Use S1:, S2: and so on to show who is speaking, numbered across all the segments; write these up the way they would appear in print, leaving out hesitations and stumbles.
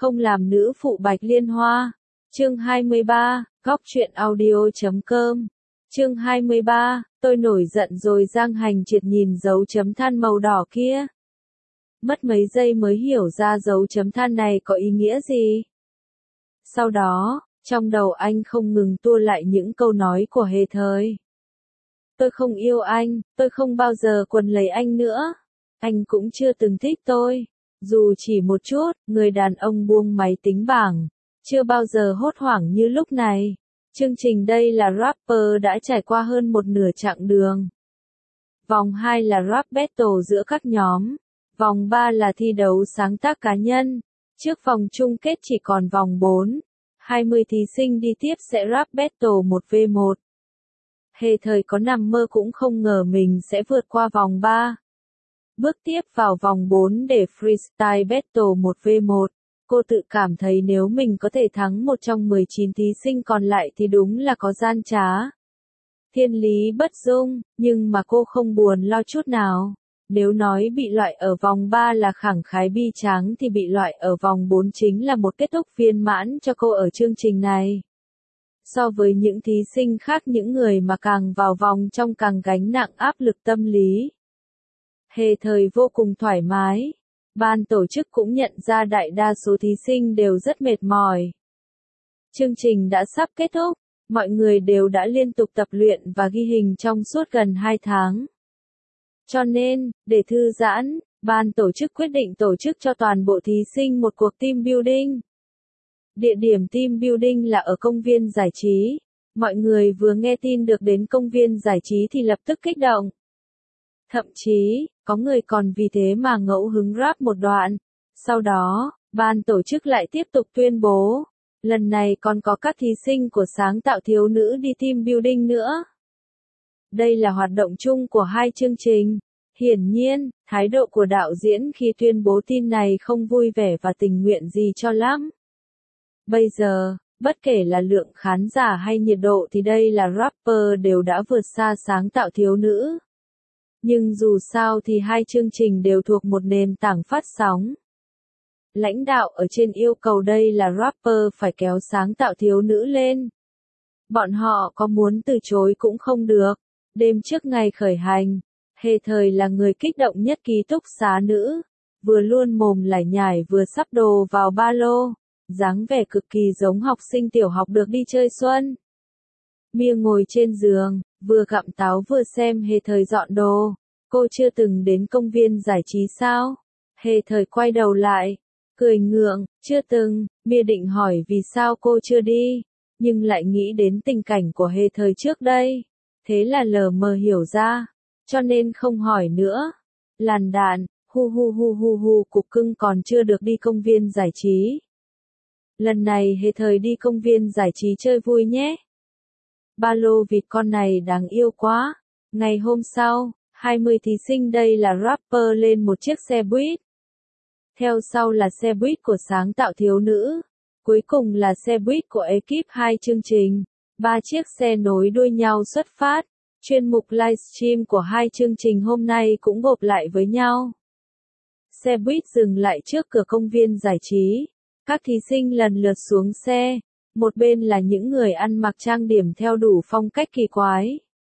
S1: không làm nữ phụ Bạch Liên Hoa. Chương 23, Góc truyện audio.com. Chương 23, tôi nổi giận rồi. Giang Hành Triệt nhìn dấu chấm than màu đỏ kia. Mất mấy giây mới hiểu ra dấu chấm than này có ý nghĩa gì. Sau đó, trong đầu anh không ngừng tua lại những câu nói của Hề Thời. Tôi không yêu anh, tôi không bao giờ quấn lấy anh nữa. Anh cũng chưa từng thích tôi. Dù chỉ một chút, người đàn ông buông máy tính bảng. Chưa bao giờ hốt hoảng như lúc này. Chương trình đây là rapper đã trải qua hơn một nửa chặng đường. Vòng 2 là rap battle giữa các nhóm. Vòng 3 là thi đấu sáng tác cá nhân. Trước vòng chung kết chỉ còn vòng 4. 20 thí sinh đi tiếp sẽ rap battle 1v1. Hề Thời có nằm mơ cũng không ngờ mình sẽ vượt qua vòng 3. Bước tiếp vào vòng 4 để freestyle battle 1v1. Cô tự cảm thấy nếu mình có thể thắng một trong 19 thí sinh còn lại thì đúng là có gian trá. Thiên lý bất dung, nhưng mà cô không buồn lo chút nào. Nếu nói bị loại ở vòng 3 là khẳng khái bi tráng thì bị loại ở vòng 4 chính là một kết thúc viên mãn cho cô ở chương trình này. So với những thí sinh khác, những người mà càng vào vòng trong càng gánh nặng áp lực tâm lý. Hề Thời vô cùng thoải mái. Ban tổ chức cũng nhận ra đại đa số thí sinh đều rất mệt mỏi. Chương trình đã sắp kết thúc, mọi người đều đã liên tục tập luyện và ghi hình trong suốt gần 2 tháng. Cho nên, để thư giãn, ban tổ chức quyết định tổ chức cho toàn bộ thí sinh một cuộc team building. Địa điểm team building là ở công viên giải trí. Mọi người vừa nghe tin được đến công viên giải trí thì lập tức kích động. Thậm chí, có người còn vì thế mà ngẫu hứng rap một đoạn. Sau đó, ban tổ chức lại tiếp tục tuyên bố. Lần này còn có các thí sinh của sáng tạo thiếu nữ đi team building nữa. Đây là hoạt động chung của hai chương trình. Hiển nhiên, thái độ của đạo diễn khi tuyên bố tin này không vui vẻ và tình nguyện gì cho lắm. Bây giờ, bất kể là lượng khán giả hay nhiệt độ thì đây là rapper đều đã vượt xa sáng tạo thiếu nữ. Nhưng dù sao thì hai chương trình đều thuộc một nền tảng phát sóng. Lãnh đạo ở trên yêu cầu đây là rapper phải kéo sáng tạo thiếu nữ lên. Bọn họ có muốn từ chối cũng không được. Đêm trước ngày khởi hành, Hề Thời là người kích động nhất ký túc xá nữ. Vừa luôn mồm lải nhải vừa sắp đồ vào ba lô. Dáng vẻ cực kỳ giống học sinh tiểu học được đi chơi xuân. Mia ngồi trên giường, vừa gặm táo vừa xem Hề Thời dọn đồ. Cô chưa từng đến công viên giải trí sao? Hề Thời quay đầu lại, cười ngượng, chưa từng. Mia định hỏi vì sao cô chưa đi, nhưng lại nghĩ đến tình cảnh của Hề Thời trước đây. Thế là lờ mờ hiểu ra, cho nên không hỏi nữa. Làn đạn, hu hu hu hu hu, cục cưng còn chưa được đi công viên giải trí. Lần này Hề Thời đi công viên giải trí chơi vui nhé. Ba lô vịt con này đáng yêu quá. Ngày hôm sau, 20 thí sinh đây là rapper lên một chiếc xe buýt. Theo sau là xe buýt của sáng tạo thiếu nữ. Cuối cùng là xe buýt của ekip hai chương trình. 3 chiếc xe nối đuôi nhau xuất phát. Chuyên mục livestream của hai chương trình hôm nay cũng gộp lại với nhau. Xe buýt dừng lại trước cửa công viên giải trí. Các thí sinh lần lượt xuống xe. Một bên là những người ăn mặc trang điểm theo đủ phong cách kỳ quái.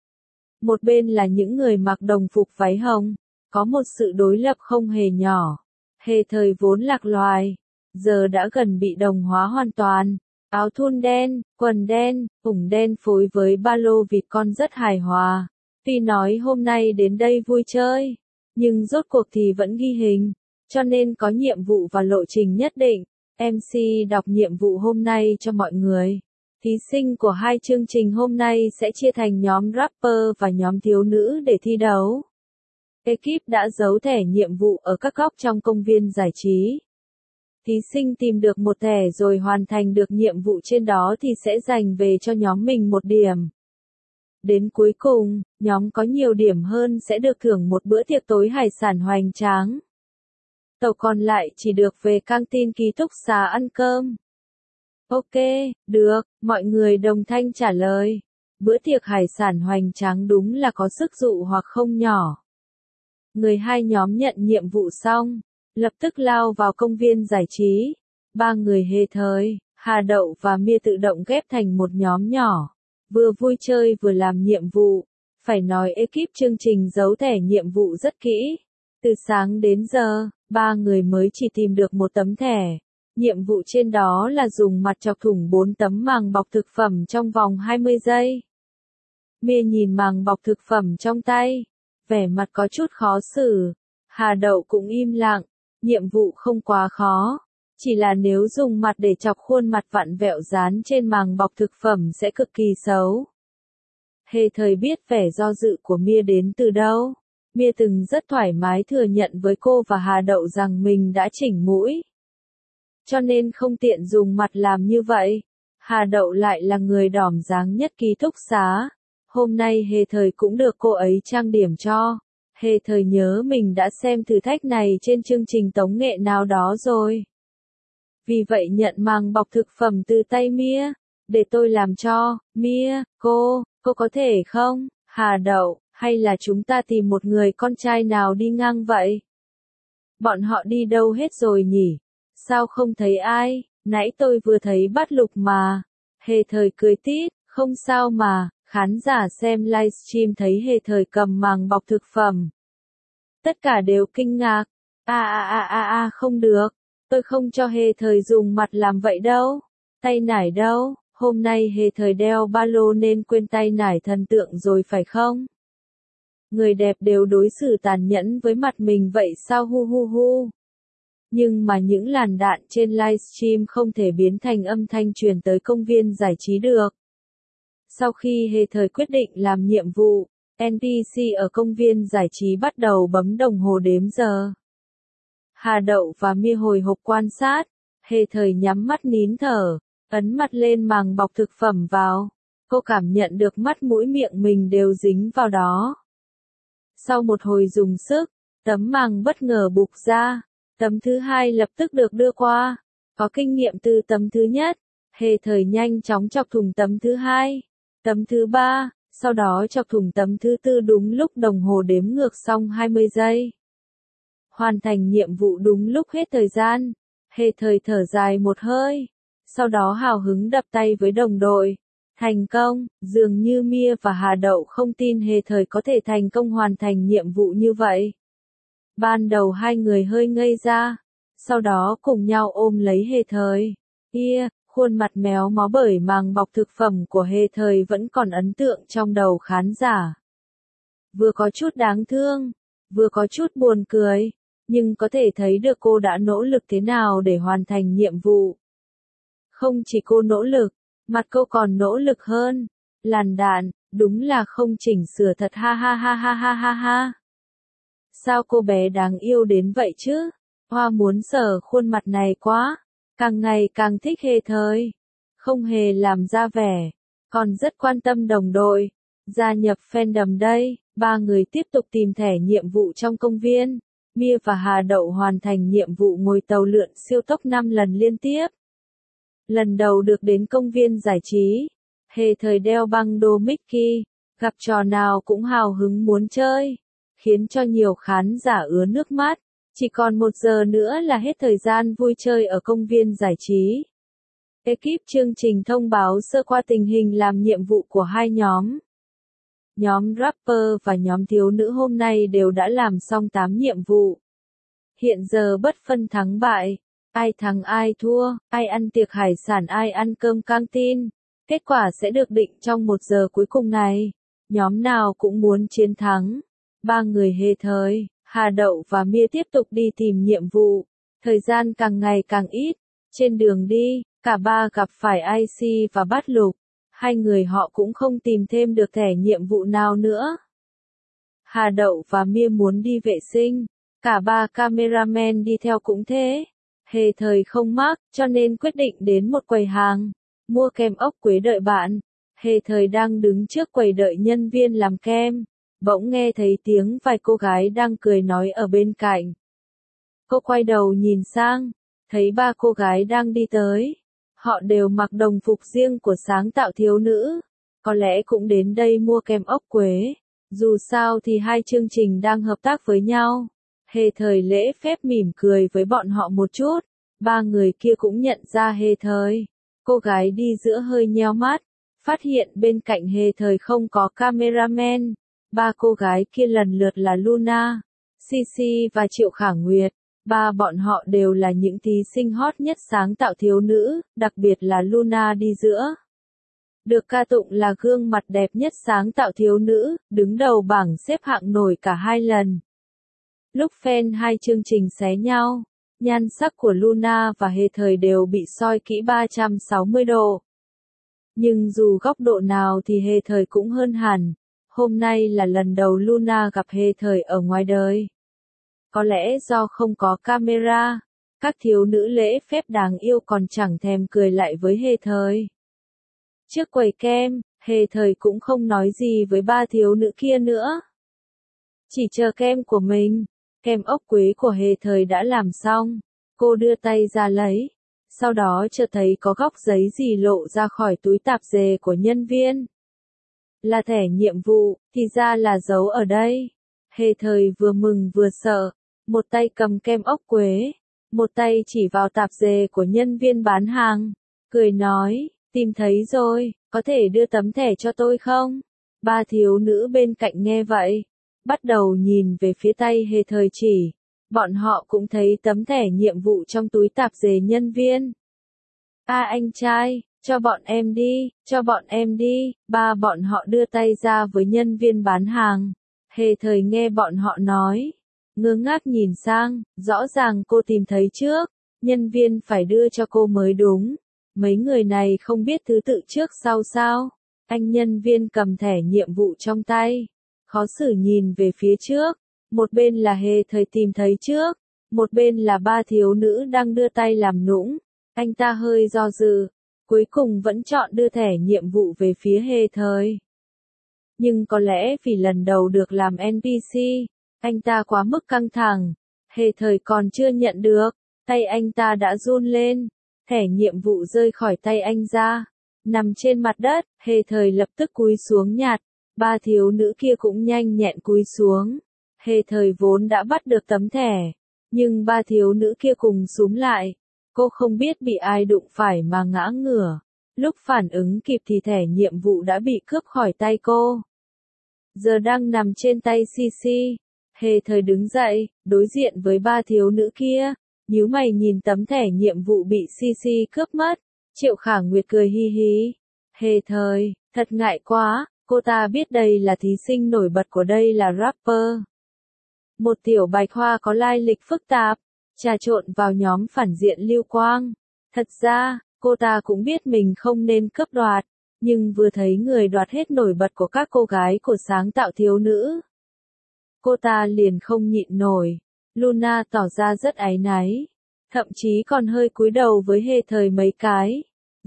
S1: Một bên là những người mặc đồng phục váy hồng. Có một sự đối lập không hề nhỏ. Hề Thời vốn lạc loài, giờ đã gần bị đồng hóa hoàn toàn. Áo thun đen, quần đen, ủng đen phối với ba lô vịt con rất hài hòa. Tuy nói hôm nay đến đây vui chơi, nhưng rốt cuộc thì vẫn ghi hình, cho nên có nhiệm vụ và lộ trình nhất định. MC đọc nhiệm vụ hôm nay cho mọi người. Thí sinh của hai chương trình hôm nay sẽ chia thành nhóm rapper và nhóm thiếu nữ để thi đấu. Ekip đã giấu thẻ nhiệm vụ ở các góc trong công viên giải trí. Thí sinh tìm được một thẻ rồi hoàn thành được nhiệm vụ trên đó thì sẽ giành về cho nhóm mình một điểm. Đến cuối cùng, nhóm có nhiều điểm hơn sẽ được thưởng một bữa tiệc tối hải sản hoành tráng. Tàu còn lại chỉ được về căng tin ký túc xá ăn cơm. Ok, được, mọi người đồng thanh trả lời. Bữa tiệc hải sản hoành tráng đúng là có sức dụ hoặc không nhỏ. Người hai nhóm nhận nhiệm vụ xong, lập tức lao vào công viên giải trí. Ba người Hề Thời, Hà Đậu và Mia tự động ghép thành một nhóm nhỏ, vừa vui chơi vừa làm nhiệm vụ. Phải nói ekip chương trình giấu thẻ nhiệm vụ rất kỹ. Từ sáng đến giờ, ba người mới chỉ tìm được một tấm thẻ. Nhiệm vụ trên đó là dùng mặt chọc thủng 4 tấm màng bọc thực phẩm trong vòng 20 giây. Mia nhìn màng bọc thực phẩm trong tay, vẻ mặt có chút khó xử. Hà Đậu cũng im lặng, nhiệm vụ không quá khó, chỉ là nếu dùng mặt để chọc khuôn mặt vặn vẹo dán trên màng bọc thực phẩm sẽ cực kỳ xấu. Hề Thời biết vẻ do dự của Mia đến từ đâu. Mia từng rất thoải mái thừa nhận với cô và Hà Đậu rằng mình đã chỉnh mũi, cho nên không tiện dùng mặt làm như vậy. Hà Đậu lại là người đỏm dáng nhất ký túc xá. Hôm nay Hề Thời cũng được cô ấy trang điểm cho. Hề Thời nhớ mình đã xem thử thách này trên chương trình tống nghệ nào đó rồi. Vì vậy nhận màng bọc thực phẩm từ tay Mia. Để tôi làm cho. Mia, cô có thể không? Hà Đậu, hay là chúng ta tìm một người con trai nào đi ngang vậy? Bọn họ đi đâu hết rồi nhỉ? Sao không thấy ai? Nãy tôi vừa thấy Bát Lục mà. Hề Thời cười tít, không sao mà. Khán giả xem livestream thấy Hề Thời cầm màng bọc thực phẩm. Tất cả đều kinh ngạc. Không được. Tôi không cho Hề Thời dùng mặt làm vậy đâu. Tay nải đâu? Hôm nay Hề Thời đeo ba lô nên quên tay nải thần tượng rồi phải không? Người đẹp đều đối xử tàn nhẫn với mặt mình vậy sao hu hu hu. Nhưng mà những làn đạn trên livestream không thể biến thành âm thanh truyền tới công viên giải trí được. Sau khi Hề Thời quyết định làm nhiệm vụ, NPC ở công viên giải trí bắt đầu bấm đồng hồ đếm giờ. Hà Đậu và Mia hồi hộp quan sát, Hề Thời nhắm mắt nín thở, ấn mặt lên màng bọc thực phẩm vào. Cô cảm nhận được mắt mũi miệng mình đều dính vào đó. Sau một hồi dùng sức, tấm màng bất ngờ bục ra. Tấm thứ hai lập tức được đưa qua. Có kinh nghiệm từ tấm thứ nhất, Hề Thời nhanh chóng chọc thủng tấm thứ hai, tấm thứ ba, sau đó chọc thủng tấm thứ tư đúng lúc đồng hồ đếm ngược xong 20 giây. Hoàn thành nhiệm vụ đúng lúc hết thời gian. Hề Thời thở dài một hơi, sau đó hào hứng đập tay với đồng đội. Thành công, dường như Mia và Hà Đậu không tin Hề Thời có thể thành công hoàn thành nhiệm vụ như vậy. Ban đầu hai người hơi ngây ra, sau đó cùng nhau ôm lấy Hề Thời. Khuôn mặt méo mó bởi màng bọc thực phẩm của Hề Thời vẫn còn ấn tượng trong đầu khán giả. Vừa có chút đáng thương, vừa có chút buồn cười, nhưng có thể thấy được cô đã nỗ lực thế nào để hoàn thành nhiệm vụ. Không chỉ cô nỗ lực, mặt cô còn nỗ lực hơn. Làn đạn, đúng là không chỉnh sửa thật ha ha ha ha ha ha ha. Sao cô bé đáng yêu đến vậy chứ? Hoa muốn sờ khuôn mặt này quá. Càng ngày càng thích Hề Thời. Không hề làm ra vẻ, còn rất quan tâm đồng đội. Gia nhập fandom đây, ba người tiếp tục tìm thẻ nhiệm vụ trong công viên. Mia và Hà Đậu hoàn thành nhiệm vụ ngồi tàu lượn siêu tốc 5 lần liên tiếp. Lần đầu được đến công viên giải trí, Hề Thời đeo băng đô Mickey, gặp trò nào cũng hào hứng muốn chơi, khiến cho nhiều khán giả ứa nước mắt. Chỉ còn 1 giờ nữa là hết thời gian vui chơi ở công viên giải trí. Ekip chương trình thông báo sơ qua tình hình làm nhiệm vụ của hai nhóm. Nhóm rapper và nhóm thiếu nữ hôm nay đều đã làm xong 8 nhiệm vụ. Hiện giờ bất phân thắng bại, ai thắng ai thua, ai ăn tiệc hải sản ai ăn cơm căng tin. Kết quả sẽ được định trong 1 giờ cuối cùng này. Nhóm nào cũng muốn chiến thắng. Ba người Hề Thời, Hà Đậu và Mia tiếp tục đi tìm nhiệm vụ. Thời gian càng ngày càng ít. Trên đường đi, cả ba gặp phải IC và Bát Lục. Hai người họ cũng không tìm thêm được thẻ nhiệm vụ nào nữa. Hà Đậu và Mia muốn đi vệ sinh. Cả ba cameraman đi theo cũng thế. Hề Thời không mắc, cho nên quyết định đến một quầy hàng. Mua kem ốc quế đợi bạn. Hề Thời đang đứng trước quầy đợi nhân viên làm kem. Bỗng nghe thấy tiếng vài cô gái đang cười nói ở bên cạnh. Cô quay đầu nhìn sang, thấy 3 cô gái đang đi tới. Họ đều mặc đồng phục riêng của sáng tạo thiếu nữ. Có lẽ cũng đến đây mua kem ốc quế. Dù sao thì hai chương trình đang hợp tác với nhau. Hề Thời lễ phép mỉm cười với bọn họ một chút. Ba người kia cũng nhận ra Hề Thời. Cô gái đi giữa hơi nheo mắt, phát hiện bên cạnh Hề Thời không có cameraman. Ba cô gái kia lần lượt là Luna, Sisi và Triệu Khả Nguyệt. Ba bọn họ đều là những thí sinh hot nhất sáng tạo thiếu nữ, đặc biệt là Luna đi giữa. Được ca tụng là gương mặt đẹp nhất sáng tạo thiếu nữ, đứng đầu bảng xếp hạng nổi cả 2 lần. Lúc fan hai chương trình xé nhau, nhan sắc của Luna và Hề Thời đều bị soi kỹ 360 độ. Nhưng dù góc độ nào thì Hề Thời cũng hơn hẳn. Hôm nay là lần đầu Luna gặp Hề Thời ở ngoài đời. Có lẽ do không có camera, các thiếu nữ lễ phép đáng yêu còn chẳng thèm cười lại với Hề Thời. Trước quầy kem, Hề Thời cũng không nói gì với ba thiếu nữ kia nữa. Chỉ chờ kem của mình, kem ốc quế của Hề Thời đã làm xong. Cô đưa tay ra lấy, sau đó chợt thấy có góc giấy gì lộ ra khỏi túi tạp dề của nhân viên. Là thẻ nhiệm vụ, thì ra là giấu ở đây. Hề Thời vừa mừng vừa sợ, một tay cầm kem ốc quế, một tay chỉ vào tạp dề của nhân viên bán hàng, cười nói, tìm thấy rồi, có thể đưa tấm thẻ cho tôi không? Ba thiếu nữ bên cạnh nghe vậy, bắt đầu nhìn về phía tay Hề Thời chỉ. Bọn họ cũng thấy tấm thẻ nhiệm vụ trong túi tạp dề nhân viên. Anh trai, cho bọn em đi, cho bọn em đi. Ba bọn họ đưa tay ra với nhân viên bán hàng. Hề Thời nghe bọn họ nói, ngơ ngác nhìn sang, rõ ràng cô tìm thấy trước, nhân viên phải đưa cho cô mới đúng. Mấy người này không biết thứ tự trước sau sao? Anh nhân viên cầm thẻ nhiệm vụ trong tay, khó xử nhìn về phía trước. Một bên là Hề Thời tìm thấy trước, một bên là ba thiếu nữ đang đưa tay làm nũng. Anh ta hơi do dự, cuối cùng vẫn chọn đưa thẻ nhiệm vụ về phía Hề Thời. Nhưng có lẽ vì lần đầu được làm NPC, anh ta quá mức căng thẳng. Hề Thời còn chưa nhận được, tay anh ta đã run lên, thẻ nhiệm vụ rơi khỏi tay anh ra, nằm trên mặt đất. Hề Thời lập tức cúi xuống nhặt, ba thiếu nữ kia cũng nhanh nhẹn cúi xuống. Hề Thời vốn đã bắt được tấm thẻ, nhưng ba thiếu nữ kia cùng xúm lại. Cô không biết bị ai đụng phải mà ngã ngửa. Lúc phản ứng kịp thì thẻ nhiệm vụ đã bị cướp khỏi tay cô. Giờ đang nằm trên tay Sisi. Hề Thời đứng dậy, đối diện với ba thiếu nữ kia, nhíu mày nhìn tấm thẻ nhiệm vụ bị Sisi cướp mất. Triệu Khả Nguyệt cười hi hí. Hề Thời, thật ngại quá, cô ta biết đây là thí sinh nổi bật của đây là rapper. Một tiểu bạch hoa có lai lịch phức tạp, trà trộn vào nhóm phản diện Lưu Quang. Thật ra, cô ta cũng biết mình không nên cướp đoạt, nhưng vừa thấy người đoạt hết nổi bật của các cô gái của sáng tạo thiếu nữ, cô ta liền không nhịn nổi. Luna tỏ ra rất áy náy, thậm chí còn hơi cúi đầu với Hề Thời mấy cái.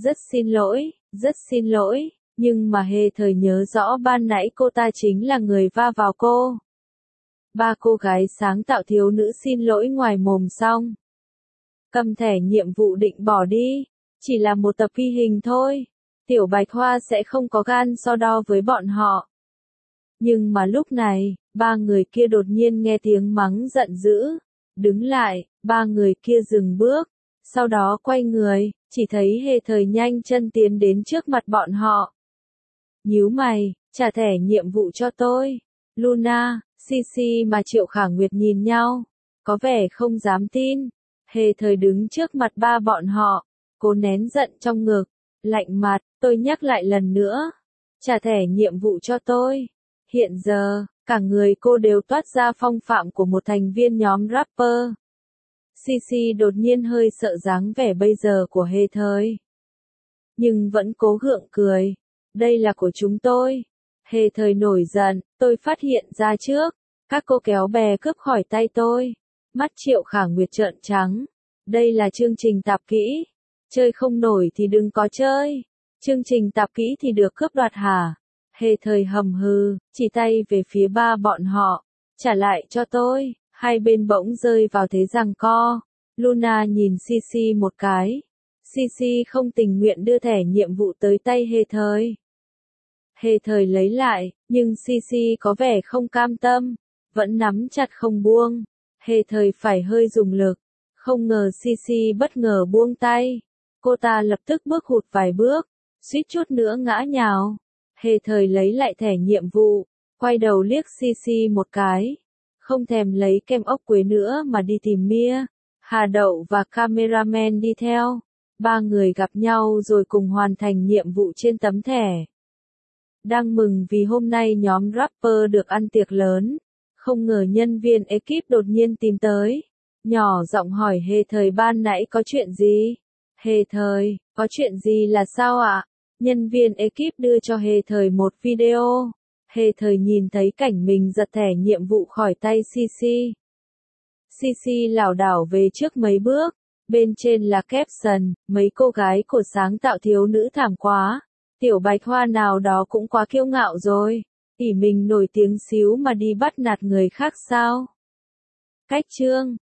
S1: Rất xin lỗi, nhưng mà Hề Thời nhớ rõ ban nãy cô ta chính là người va vào cô. Ba cô gái sáng tạo thiếu nữ xin lỗi ngoài mồm xong, cầm thẻ nhiệm vụ định bỏ đi, chỉ là một tập ghi hình thôi. Tiểu Bạch Hoa sẽ không có gan so đo với bọn họ. Nhưng mà lúc này, ba người kia đột nhiên nghe tiếng mắng giận dữ. Đứng lại, ba người kia dừng bước, sau đó quay người, chỉ thấy Hề Thời nhanh chân tiến đến trước mặt bọn họ. Nhíu mày, trả thẻ nhiệm vụ cho tôi. Luna, Sisi mà Triệu Khả Nguyệt nhìn nhau, có vẻ không dám tin. Hề Thời đứng trước mặt ba bọn họ, cô nén giận trong ngực, lạnh mặt, tôi nhắc lại lần nữa, trả thẻ nhiệm vụ cho tôi. Hiện giờ, cả người cô đều toát ra phong phạm của một thành viên nhóm rapper. Sisi đột nhiên hơi sợ dáng vẻ bây giờ của Hề Thời, nhưng vẫn cố gượng cười. Đây là của chúng tôi. Hề Thời nổi giận, tôi phát hiện ra trước, các cô kéo bè cướp khỏi tay tôi. Mắt Triệu Khả Nguyệt trợn trắng. Đây là chương trình tạp kỹ. Chơi không nổi thì đừng có chơi. Chương trình tạp kỹ thì được cướp đoạt hả? Hề Thời hầm hừ, chỉ tay về phía ba bọn họ. Trả lại cho tôi. Hai bên bỗng rơi vào thế giằng co. Luna nhìn Sisi một cái. Sisi không tình nguyện đưa thẻ nhiệm vụ tới tay Hề Thời. Hề Thời lấy lại, nhưng Sisi có vẻ không cam tâm, vẫn nắm chặt không buông. Hề Thời phải hơi dùng lực, Không ngờ Sisi bất ngờ buông tay. Cô ta lập tức bước hụt vài bước, suýt chút nữa ngã nhào. Hề thời lấy lại thẻ nhiệm vụ, quay đầu liếc Sisi một cái. Không thèm lấy kem ốc quế nữa mà đi tìm Mia, Hà Đậu và cameraman đi theo. Ba người gặp nhau rồi cùng hoàn thành nhiệm vụ trên tấm thẻ. Đang mừng vì hôm nay nhóm rapper được ăn tiệc lớn. Không ngờ nhân viên ekip đột nhiên tìm tới. Nhỏ giọng hỏi Hề thời ban nãy có chuyện gì? Hề thời, có chuyện gì là sao ạ? Nhân viên ekip đưa cho Hề thời một video. Hề thời nhìn thấy cảnh mình giật thẻ nhiệm vụ khỏi tay Sisi. Sisi lảo đảo về trước mấy bước. Bên trên là caption, mấy cô gái của sáng tạo thiếu nữ thảm quá. Tiểu bạch hoa nào đó cũng quá kiêu ngạo rồi. Ỷ mình nổi tiếng xíu mà đi bắt nạt người khác sao? Cách chương